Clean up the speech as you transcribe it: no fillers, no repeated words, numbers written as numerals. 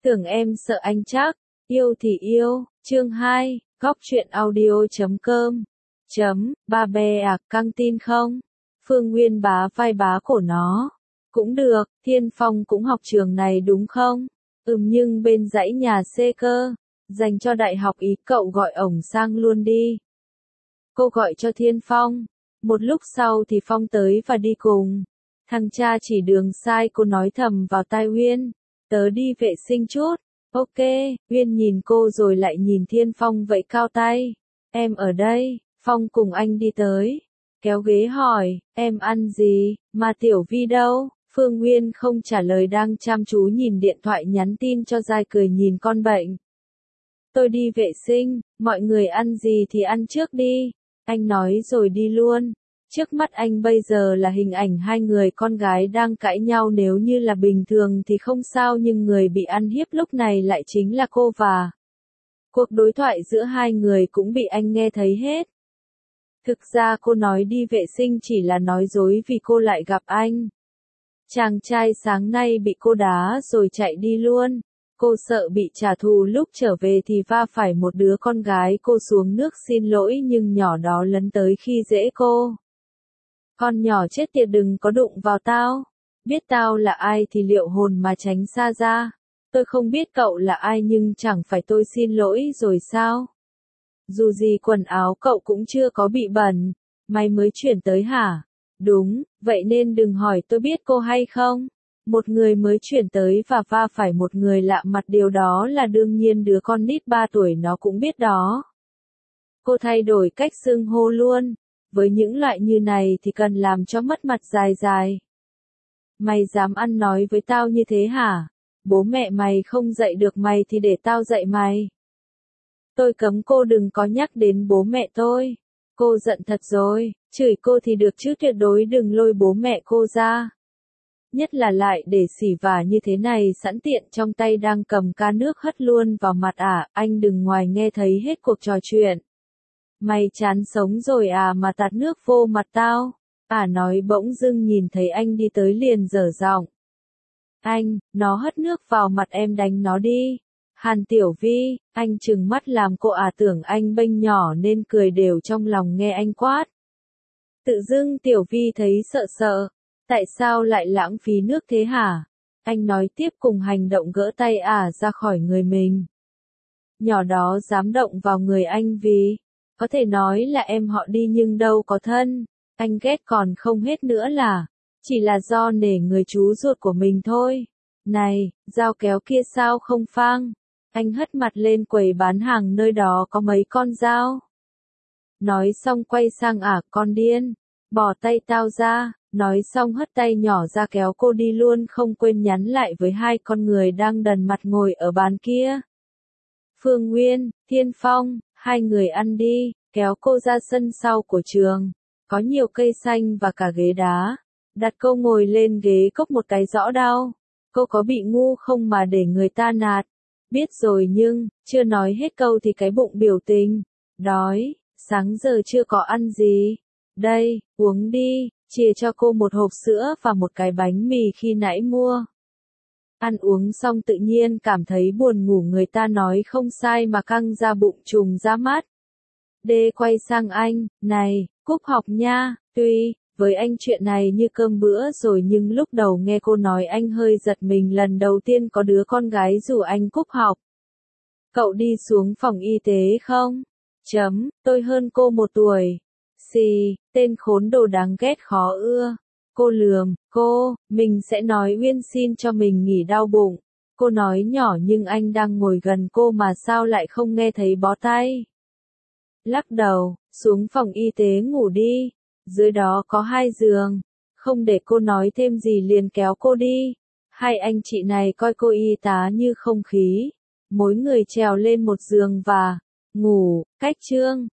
Tưởng em sợ anh chắc, yêu thì yêu, chương 2, góc truyện audio.com. Ba bè à, căng tin không? Phương Nguyên bá vai bá cổ nó. Cũng được, Thiên Phong cũng học trường này đúng không? Nhưng bên dãy nhà C cơ. Dành cho đại học ý, cậu gọi ổng sang luôn đi. Cô gọi cho Thiên Phong. Một lúc sau thì Phong tới và đi cùng. Thằng cha chỉ đường sai, cô nói thầm vào tai Uyên. Tớ đi vệ sinh chút. Ok, Uyên nhìn cô rồi lại nhìn Thiên Phong vẫy cao tay. Em ở đây, Phong cùng anh đi tới. Kéo ghế hỏi, em ăn gì, mà Tiểu Vi đâu? Phương Nguyên không trả lời, đang chăm chú nhìn điện thoại nhắn tin cho Giai, cười nhìn con bệnh. Tôi đi vệ sinh, mọi người ăn gì thì ăn trước đi. Anh nói rồi đi luôn. Trước mắt anh bây giờ là hình ảnh hai người con gái đang cãi nhau, nếu như là bình thường thì không sao, nhưng người bị ăn hiếp lúc này lại chính là cô, và cuộc đối thoại giữa hai người cũng bị anh nghe thấy hết. Thực ra cô nói đi vệ sinh chỉ là nói dối, vì cô lại gặp anh. Chàng trai sáng nay bị cô đá rồi chạy đi luôn. Cô sợ bị trả thù, lúc trở về thì va phải một đứa con gái, cô xuống nước xin lỗi nhưng nhỏ đó lấn tới khi dễ cô. Con nhỏ chết tiệt, đừng có đụng vào tao. Biết tao là ai thì liệu hồn mà tránh xa ra. Tôi không biết cậu là ai nhưng chẳng phải tôi xin lỗi rồi sao? Dù gì quần áo cậu cũng chưa có bị bẩn. Mày mới chuyển tới hả? Đúng, vậy nên đừng hỏi tôi biết cô hay không. Một người mới chuyển tới và va phải một người lạ mặt, điều đó là đương nhiên, đứa con nít 3 tuổi nó cũng biết đó. Cô thay đổi cách xưng hô luôn. Với những loại như này thì cần làm cho mất mặt dài dài. Mày dám ăn nói với tao như thế hả? Bố mẹ mày không dạy được mày thì để tao dạy mày. Tôi cấm cô đừng có nhắc đến bố mẹ tôi. Cô giận thật rồi, chửi cô thì được chứ tuyệt đối đừng lôi bố mẹ cô ra. Nhất là lại để xỉ vả như thế này, sẵn tiện trong tay đang cầm ca nước hất luôn vào mặt anh đừng ngoài nghe thấy hết cuộc trò chuyện. Mày chán sống rồi à mà tạt nước vô mặt tao? Nói bỗng dưng nhìn thấy anh đi tới liền dở giọng. Anh, nó hất nước vào mặt em, đánh nó đi. Hàn Tiểu Vi, anh trừng mắt làm cô tưởng anh bênh nhỏ nên cười đều trong lòng nghe anh quát. Tự dưng Tiểu Vi thấy sợ sợ. Tại sao lại lãng phí nước thế hả? Anh nói tiếp cùng hành động gỡ tay ra khỏi người mình. Nhỏ đó dám động vào người anh vì, có thể nói là em họ đi nhưng đâu có thân. Anh ghét còn không hết nữa là, chỉ là do nể người chú ruột của mình thôi. Này, dao kéo kia sao không phang? Anh hất mặt lên quầy bán hàng, nơi đó có mấy con dao. Nói xong quay sang con điên, bỏ tay tao ra. Nói xong hất tay nhỏ ra kéo cô đi luôn, không quên nhắn lại với hai con người đang đần mặt ngồi ở bàn kia. Phương Nguyên, Thiên Phong, hai người ăn đi, kéo cô ra sân sau của trường. Có nhiều cây xanh và cả ghế đá. Đặt cô ngồi lên ghế, cốc một cái rõ đau. Cô có bị ngu không mà để người ta nạt? Biết rồi nhưng, chưa nói hết câu thì cái bụng biểu tình. Đói, sáng giờ chưa có ăn gì. Đây, uống đi. Chia cho cô một hộp sữa và một cái bánh mì khi nãy mua. Ăn uống xong tự nhiên cảm thấy buồn ngủ, người ta nói không sai mà căng ra bụng trùng ra mắt. Đê quay sang anh, này, cúp học nha. Tuy, với anh chuyện này như cơm bữa rồi nhưng lúc đầu nghe cô nói anh hơi giật mình, lần đầu tiên có đứa con gái rủ anh cúp học. Cậu đi xuống phòng y tế không? Tôi hơn cô 1 tuổi. Xì, tên khốn đồ đáng ghét khó ưa. Cô lườm, mình sẽ nói Uyên xin cho mình nghỉ đau bụng. Cô nói nhỏ nhưng anh đang ngồi gần cô mà sao lại không nghe thấy bó tay. Lắc đầu, xuống phòng y tế ngủ đi. Dưới đó có 2 giường. Không để cô nói thêm gì liền kéo cô đi. Hai anh chị này coi cô y tá như không khí. Mỗi người trèo lên một giường và ngủ, cách chương.